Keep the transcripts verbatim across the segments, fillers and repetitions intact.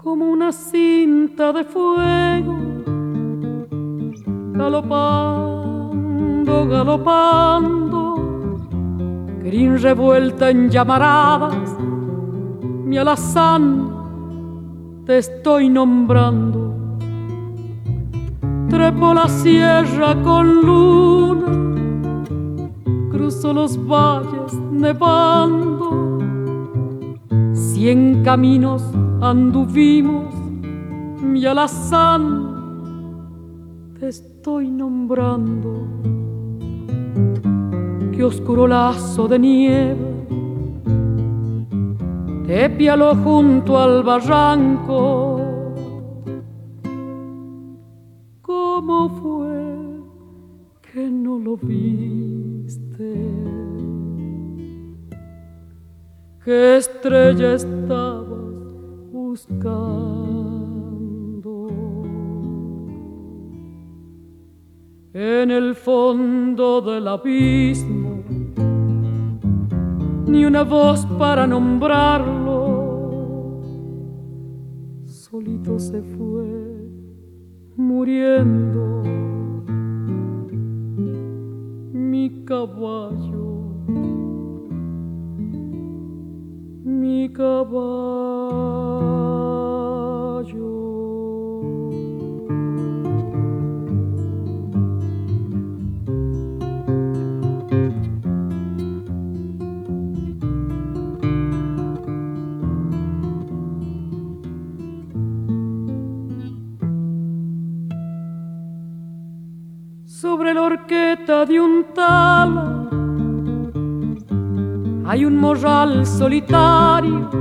como una cinta de fuego, galopando, galopando, crin revuelta en llamaradas, mi alazán te estoy nombrando. Trepo la sierra con luna, cruzo los valles nevando, cien caminos anduvimos, mi alazán te estoy nombrando. Qué oscuro lazo de nieve te pialó junto al barranco. ¿Cómo fue que no lo viste? ¿Qué estrella estabas buscando? En el fondo del abismo, ni una voz para nombrarlo, solito se fue muriendo mi caballo, mi caballo. Sobre la horqueta de un tala hay un morral solitario,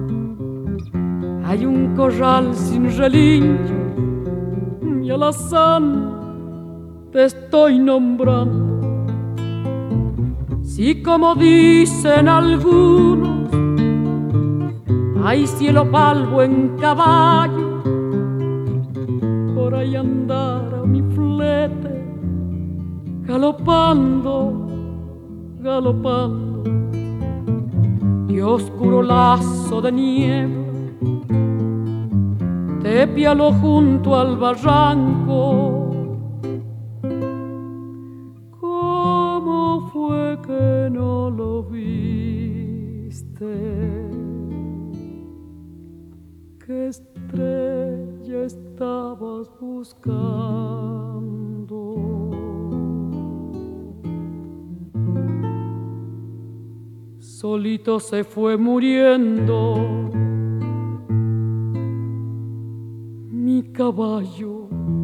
hay un corral sin relincho, mi alazán te estoy nombrando. Si como dicen algunos hay cielo palvo en caballo, por ahí andara mi flete galopando, galopando. Qué oscuro lazo de niebla te pialó junto al barranco. ¿Cómo fue que no lo viste? ¿Qué estrella estabas buscando? Solito se fue muriendo mi caballo.